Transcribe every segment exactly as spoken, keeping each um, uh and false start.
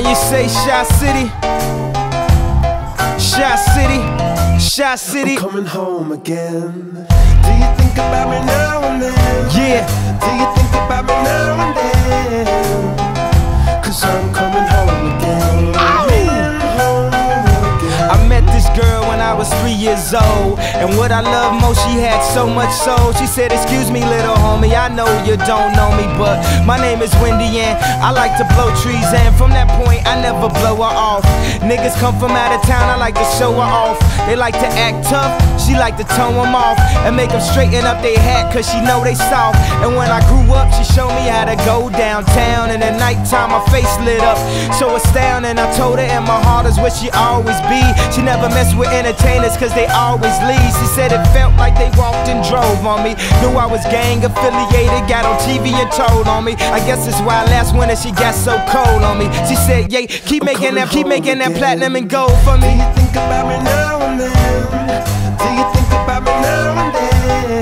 you say Shy City? Shy City, Shy City. I'm coming home again. Do you think about me now and then? Yeah. Do you think about me now and then? Cause I'm coming home again. Coming home again. I met this girl when I was three years old, and what I love most, she had so much soul. She said, excuse me little homie, I know you don't know me, but my name is Wendy and I like to blow trees, and from that point I never blow her off. Niggas come from out of town, I like to show her off. They like to act tough, she like to tone them off and make them straighten up their hat, cause she know they soft. And when I grew up, she showed me how to go downtown, and at nighttime my face lit up so astounding. I told her in my heart is where she always be. She never mess with entertainers cause they always leave. She said it felt like they walked and drove on me. Knew I was gang affiliated, got on T V and told on me. I guess it's why last winter she got so cold on me. She said, yeah, keep I'm making that, keep home making that again. platinum and gold for Do me. you think about me now and then? Do you think about me now and then?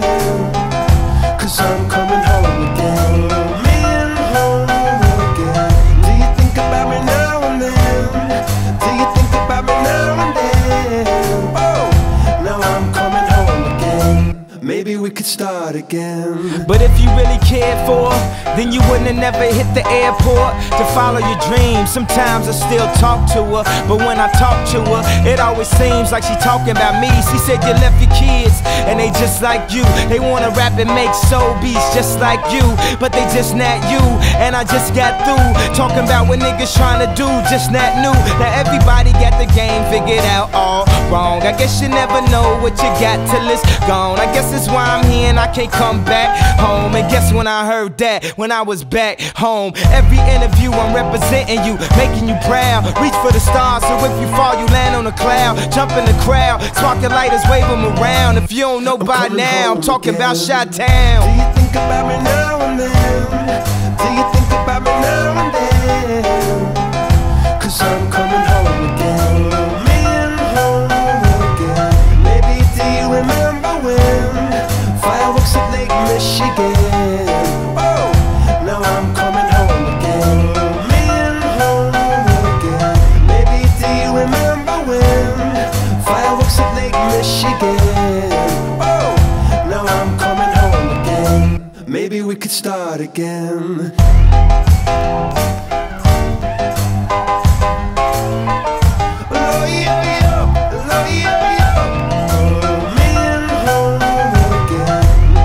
Cause I'm coming home again. Coming home again. Do you think about me now and then? Do you think about me now and then? Oh, now I'm coming home again. Maybe we could start again. But if you really cared for her, then you wouldn't have never hit the airport to follow your dreams. Sometimes I still talk to her, but when I talk to her, it always seems like she talking about me. She said you left your kids, and they just like you. They wanna rap and make soul beats just like you, but they just not you. And I just got through talking about what niggas trying to do, just not new. Now everybody got the game figured out all wrong. I guess you never know what you got till it's gone. I guess that's why I'm here and I can't come back home. And guess when I heard that, when I was back home. Every interview I'm representing you, making you proud. Reach for the stars, so if you fall you land on a cloud. Jump in the crowd, sparking lighters, wave them around. If you don't know by now, I'm talking again. about Chi-Town. Do you think about me now and then? Do you think about me now and then? Cause I'm coming home again. Coming home again. Maybe do you remember when fireworks at Lake Michigan? Oh, now I'm coming home again. Coming home again. Maybe do you remember when fireworks at Lake Michigan? Oh, now I'm coming home again. Maybe we could start again. Oh, yeah, yeah. Oh, yeah, yeah. Coming home again.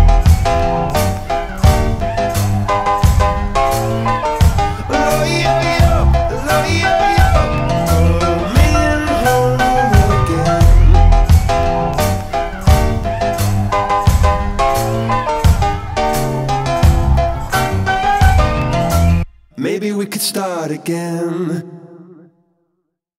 Oh, yeah, yeah. Oh, yeah, yeah. Coming home again. Maybe we could start again.